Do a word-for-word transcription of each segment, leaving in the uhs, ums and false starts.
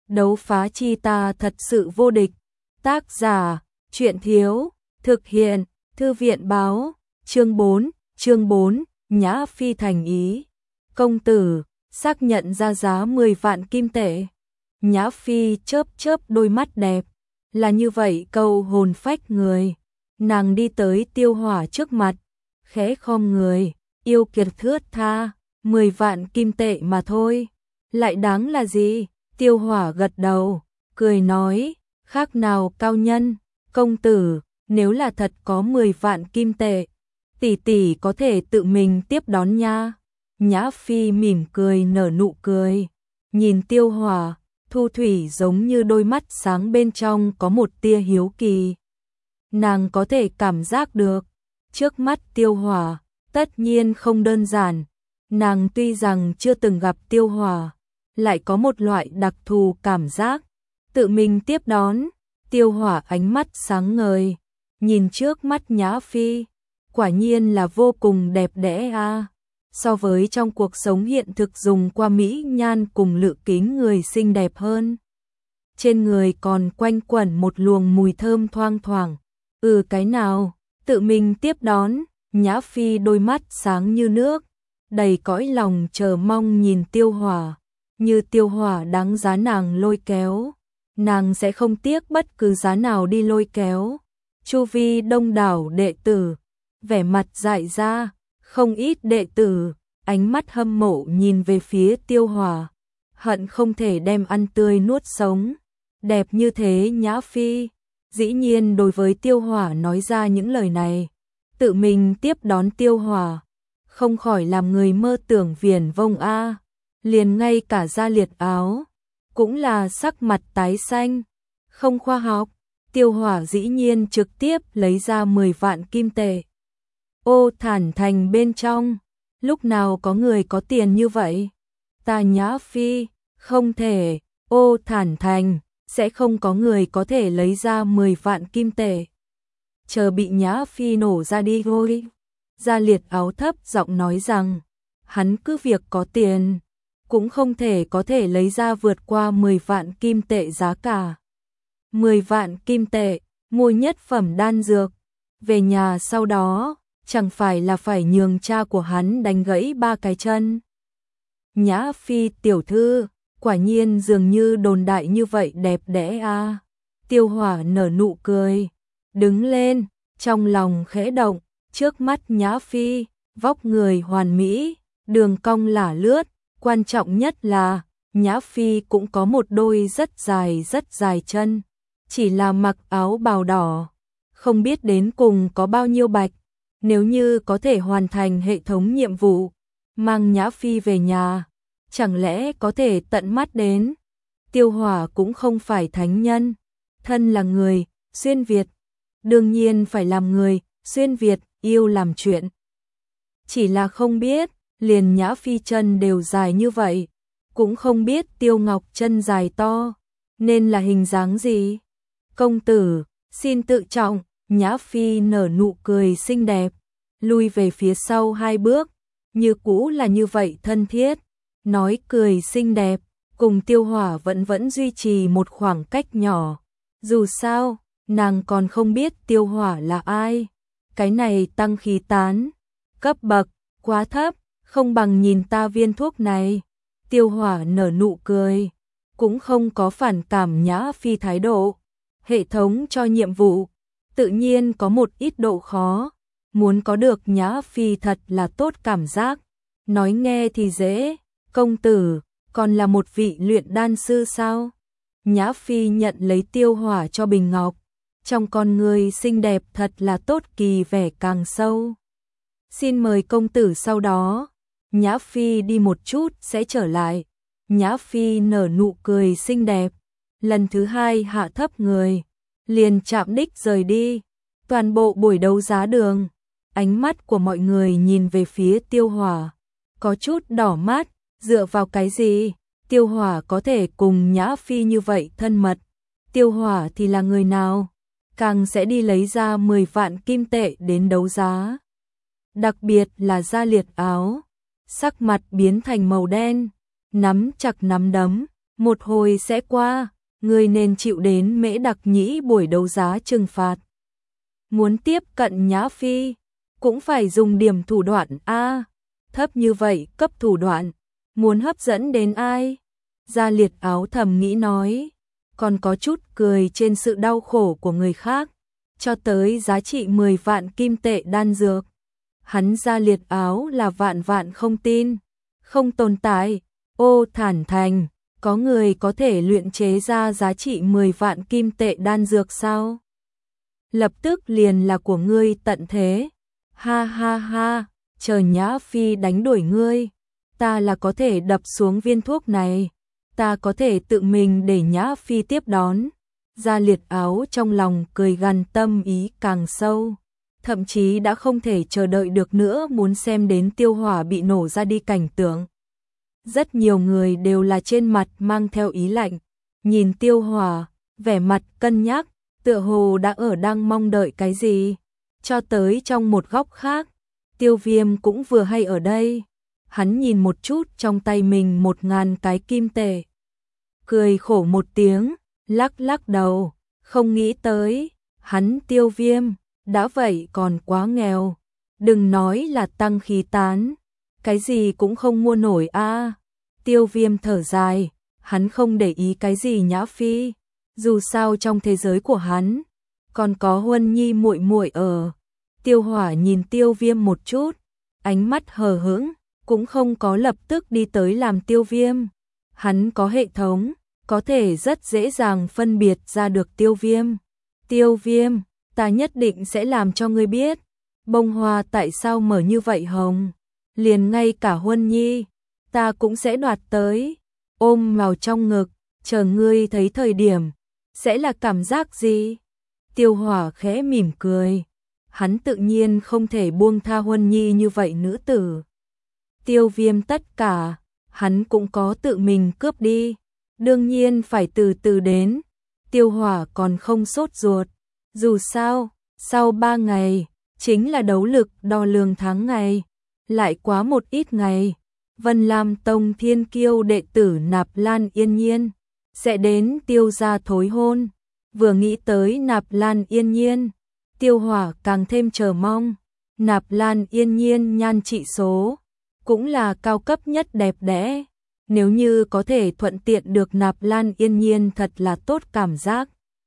Đấu phá chi ta thật sự vô địch. Tác giả, truyện thiếu, thực hiện, thư viện báo, chương bốn, chương bốn, Nhã Phi thành ý. Công tử, xác nhận ra giá mười vạn kim tệ. Nhã Phi chớp chớp đôi mắt đẹp, là như vậy câu hồn phách người. Nàng đi tới Tiêu Hỏa trước mặt, khẽ khom người, yêu kiệt thướt tha, mười vạn kim tệ mà thôi. Lại đáng là gì? Tiêu Hỏa gật đầu, cười nói, khác nào cao nhân, công tử, nếu là thật có mười vạn kim tệ, tỷ tỷ có thể tự mình tiếp đón nha. Nhã Phi mỉm cười nở nụ cười, nhìn Tiêu Hỏa, thu thủy giống như đôi mắt sáng bên trong có một tia hiếu kỳ. Nàng có thể cảm giác được, trước mắt Tiêu Hỏa, tất nhiên không đơn giản. Nàng tuy rằng chưa từng gặp Tiêu Hỏa, lại có một loại đặc thù cảm giác, tự mình tiếp đón. Tiêu Hỏa ánh mắt sáng ngời, nhìn trước mắt Nhã Phi, quả nhiên là vô cùng đẹp đẽ a. À. So với trong cuộc sống hiện thực dùng qua mỹ nhan cùng lựa kính người xinh đẹp hơn. Trên người còn quanh quẩn một luồng mùi thơm thoang thoảng. Ừ cái nào, tự mình tiếp đón. Nhã Phi đôi mắt sáng như nước, đầy cõi lòng chờ mong nhìn Tiêu Hỏa. Như Tiêu Hỏa đáng giá nàng lôi kéo, nàng sẽ không tiếc bất cứ giá nào đi lôi kéo. Chu vi đông đảo đệ tử, vẻ mặt dại ra, không ít đệ tử, ánh mắt hâm mộ nhìn về phía Tiêu Hỏa, hận không thể đem ăn tươi nuốt sống. Đẹp như thế Nhã Phi, dĩ nhiên đối với Tiêu Hỏa nói ra những lời này, tự mình tiếp đón Tiêu Hỏa, không khỏi làm người mơ tưởng viển vông a. Liền ngay cả Gia Liệt Áo cũng là sắc mặt tái xanh, không khoa học. Tiêu Hỏa dĩ nhiên trực tiếp lấy ra mười vạn kim tệ. Ô Thản Thành bên trong, lúc nào có người có tiền như vậy? Ta Nhã Phi, không thể, Ô Thản Thành, sẽ không có người có thể lấy ra mười vạn kim tệ. Chờ bị Nhã Phi nổ ra đi thôi. Gia Liệt Áo thấp giọng nói rằng, hắn cứ việc có tiền, cũng không thể có thể lấy ra vượt qua mười vạn kim tệ giá cả. mười vạn kim tệ, mua nhất phẩm đan dược, về nhà sau đó, chẳng phải là phải nhường cha của hắn đánh gãy ba cái chân. Nhã Phi tiểu thư, quả nhiên dường như đồn đại như vậy đẹp đẽ a. À. Tiêu Hỏa nở nụ cười, đứng lên, trong lòng khẽ động, trước mắt Nhã Phi, vóc người hoàn mỹ, đường cong lả lướt, quan trọng nhất là Nhã Phi cũng có một đôi rất dài rất dài chân, chỉ là mặc áo bào đỏ, không biết đến cùng có bao nhiêu bạch. Nếu như có thể hoàn thành hệ thống nhiệm vụ, mang Nhã Phi về nhà, chẳng lẽ có thể tận mắt đến. Tiêu Hỏa cũng không phải thánh nhân, thân là người xuyên Việt, đương nhiên phải làm người xuyên Việt yêu làm chuyện. Chỉ là không biết, liền Nhã Phi chân đều dài như vậy, cũng không biết Tiêu Ngọc chân dài to, nên là hình dáng gì. Công tử, xin tự trọng. Nhã Phi nở nụ cười xinh đẹp, lui về phía sau hai bước, như cũ là như vậy thân thiết, nói cười xinh đẹp, cùng Tiêu Hỏa vẫn vẫn duy trì một khoảng cách nhỏ. Dù sao, nàng còn không biết Tiêu Hỏa là ai, cái này tăng khí tán, cấp bậc, quá thấp, không bằng nhìn ta viên thuốc này. Tiêu Hỏa nở nụ cười, cũng không có phản cảm Nhã Phi thái độ. Hệ thống cho nhiệm vụ, tự nhiên có một ít độ khó, muốn có được Nhã Phi thật là tốt cảm giác. Nói nghe thì dễ, công tử, còn là một vị luyện đan sư sao? Nhã Phi nhận lấy Tiêu Hỏa cho bình ngọc, trong con người xinh đẹp thật là tốt kỳ vẻ càng sâu. Xin mời công tử sau đó, Nhã Phi đi một chút sẽ trở lại. Nhã Phi nở nụ cười xinh đẹp, lần thứ hai hạ thấp người, liền chạm đích rời đi. Toàn bộ buổi đấu giá đường, ánh mắt của mọi người nhìn về phía Tiêu Hỏa, có chút đỏ mắt, dựa vào cái gì? Tiêu Hỏa có thể cùng Nhã Phi như vậy thân mật, Tiêu Hỏa thì là người nào? Càng sẽ đi lấy ra mười vạn kim tệ đến đấu giá. Đặc biệt là Gia Liệt Áo, sắc mặt biến thành màu đen, nắm chặt nắm đấm, Một hồi sẽ qua, ngươi nên chịu đến Mễ Đặc Nhĩ buổi đấu giá trừng phạt. Muốn tiếp cận Nhã Phi, cũng phải dùng điểm thủ đoạn a. Thấp như vậy cấp thủ đoạn, muốn hấp dẫn đến ai? Gia Liệt Áo thầm nghĩ nói, còn có chút cười trên sự đau khổ của người khác, cho tới giá trị mười vạn kim tệ đan dược. Hắn Gia Liệt Áo là vạn vạn không tin, không tồn tại. Ô thản thành, có người có thể luyện chế ra giá trị mười vạn kim tệ đan dược sao? Lập tức liền là của ngươi tận thế. Ha ha ha, chờ Nhã Phi đánh đuổi ngươi, ta là có thể đập xuống viên thuốc này, ta có thể tự mình để Nhã Phi tiếp đón. Gia Liệt Áo trong lòng cười gằn, tâm ý càng sâu, thậm chí đã không thể chờ đợi được nữa muốn xem đến Tiêu Hỏa bị nổ ra đi cảnh tượng. Rất nhiều người đều là trên mặt mang theo ý lạnh, nhìn Tiêu Hỏa, vẻ mặt cân nhắc, tựa hồ đã ở đang mong đợi cái gì. Cho tới trong một góc khác, Tiêu Viêm cũng vừa hay ở đây. Hắn nhìn một chút trong tay mình một ngàn cái kim tệ, cười khổ một tiếng, lắc lắc đầu, không nghĩ tới, hắn Tiêu Viêm, đã vậy còn quá nghèo. Đừng nói là tăng khí tán, cái gì cũng không mua nổi a. Tiêu Viêm thở dài, hắn không để ý cái gì Nhã Phi, dù sao trong thế giới của hắn còn có Huân Nhi muội muội ở. Tiêu Hỏa nhìn Tiêu Viêm một chút, ánh mắt hờ hững, cũng không có lập tức đi tới làm Tiêu Viêm. Hắn có hệ thống, có thể rất dễ dàng phân biệt ra được Tiêu Viêm. Tiêu Viêm, ta nhất định sẽ làm cho ngươi biết, bông hoa tại sao mở như vậy hồng, liền ngay cả Huân Nhi, ta cũng sẽ đoạt tới, ôm vào trong ngực, chờ ngươi thấy thời điểm, sẽ là cảm giác gì? Tiêu Hỏa khẽ mỉm cười, hắn tự nhiên không thể buông tha Huân Nhi như vậy nữ tử. Tiêu Viêm tất cả, hắn cũng có tự mình cướp đi, đương nhiên phải từ từ đến. Tiêu Hỏa còn không sốt ruột, dù sao, sau ba ngày, chính là đấu lực đo lường tháng ngày, lại quá một ít ngày, Vân Lam Tông thiên kiêu đệ tử Nạp Lan Yên Nhiên sẽ đến Tiêu gia thối hôn. Vừa nghĩ tới Nạp Lan Yên Nhiên, Tiêu Hỏa càng thêm chờ mong. Nạp Lan Yên Nhiên nhan trị số cũng là cao cấp nhất đẹp đẽ, nếu như có thể thuận tiện được Nạp Lan Yên Nhiên thật là tốt cảm giác.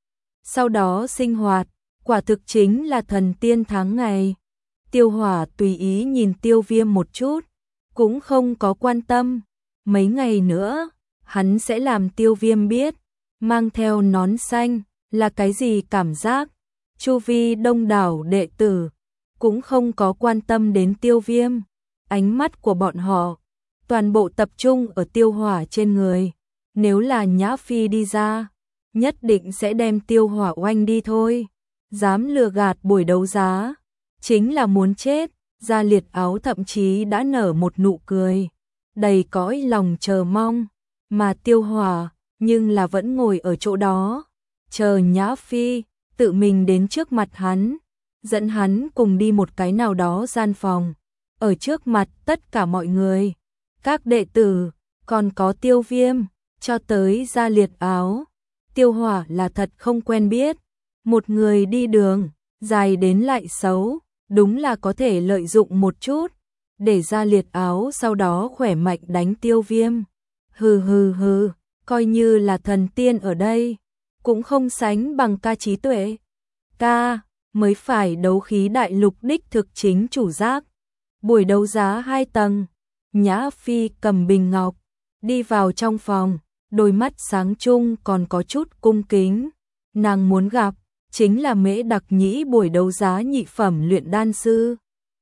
Sau đó sinh hoạt, quả thực chính là thần tiên tháng ngày. Tiêu Hỏa tùy ý nhìn Tiêu Viêm một chút, cũng không có quan tâm. Mấy ngày nữa, hắn sẽ làm Tiêu Viêm biết, mang theo nón xanh là cái gì cảm giác. Chu vi đông đảo đệ tử cũng không có quan tâm đến Tiêu Viêm, ánh mắt của bọn họ toàn bộ tập trung ở Tiêu Hỏa trên người. Nếu là Nhã Phi đi ra, nhất định sẽ đem Tiêu Hỏa oanh đi thôi. Dám lừa gạt buổi đấu giá, chính là muốn chết. Gia Liệt Áo thậm chí đã nở một nụ cười, đầy cõi lòng chờ mong, mà Tiêu Hỏa nhưng là vẫn ngồi ở chỗ đó, chờ Nhã Phi tự mình đến trước mặt hắn, dẫn hắn cùng đi một cái nào đó gian phòng, ở trước mặt tất cả mọi người, các đệ tử, còn có Tiêu Viêm, cho tới Gia Liệt Áo. Tiêu Hỏa là thật không quen biết, một người đi đường, dài đến lại xấu, đúng là có thể lợi dụng một chút, để Gia Liệt Áo sau đó khỏe mạnh đánh Tiêu Viêm. Hừ hừ hừ, coi như là thần tiên ở đây, cũng không sánh bằng ca trí tuệ. Ca, mới phải đấu khí đại lục đích thực chính chủ giác. Buổi đấu giá hai tầng, Nhã Phi cầm bình ngọc, đi vào trong phòng, đôi mắt sáng trung còn có chút cung kính. Nàng muốn gặp, chính là Mễ Đặc Nhĩ buổi đấu giá nhị phẩm luyện đan sư.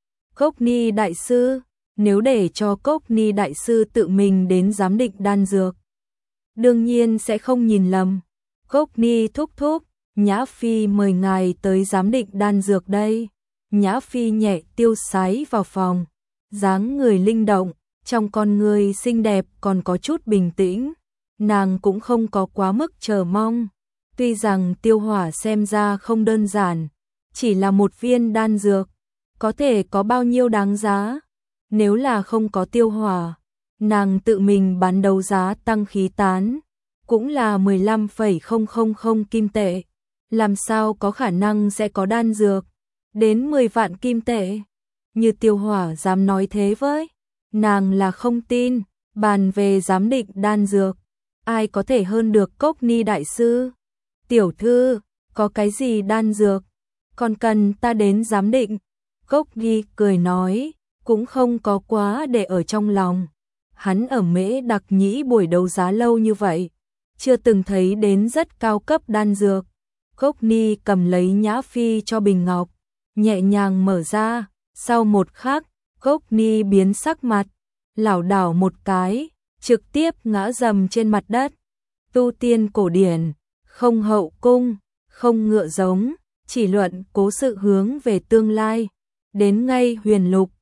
Cốc Ni Đại Sư, nếu để cho Cốc Ni Đại Sư tự mình đến giám định đan dược, đương nhiên sẽ không nhìn lầm. Cốc Ni thúc thúc, Nhã Phi mời ngài tới giám định đan dược đây. Nhã Phi nhẹ tiêu sái vào phòng, dáng người linh động, trong con người xinh đẹp còn có chút bình tĩnh. Nàng cũng không có quá mức chờ mong. Tuy rằng Tiêu Hỏa xem ra không đơn giản, chỉ là một viên đan dược, có thể có bao nhiêu đáng giá. Nếu là không có Tiêu Hỏa, nàng tự mình bán đấu giá tăng khí tán, cũng là mười lăm phẩy không không không kim tệ. Làm sao có khả năng sẽ có đan dược đến mười vạn kim tệ? Như Tiêu Hỏa dám nói thế với, nàng là không tin. Bàn về giám định đan dược, ai có thể hơn được Cốc Ni đại sư? Tiểu thư, có cái gì đan dược, còn cần ta đến giám định? Cốc Ni cười nói, cũng không có quá để ở trong lòng. Hắn ở Mễ Đặc Nhĩ buổi đấu giá lâu như vậy, chưa từng thấy đến rất cao cấp đan dược. Cốc Ni cầm lấy Nhã Phi cho bình ngọc, nhẹ nhàng mở ra, sau một khắc, Cốc Ni biến sắc mặt, lảo đảo một cái, trực tiếp ngã rầm trên mặt đất. Tu tiên cổ điển, không hậu cung, không ngựa giống, chỉ luận cố sự hướng về tương lai. Đến ngay huyền lục,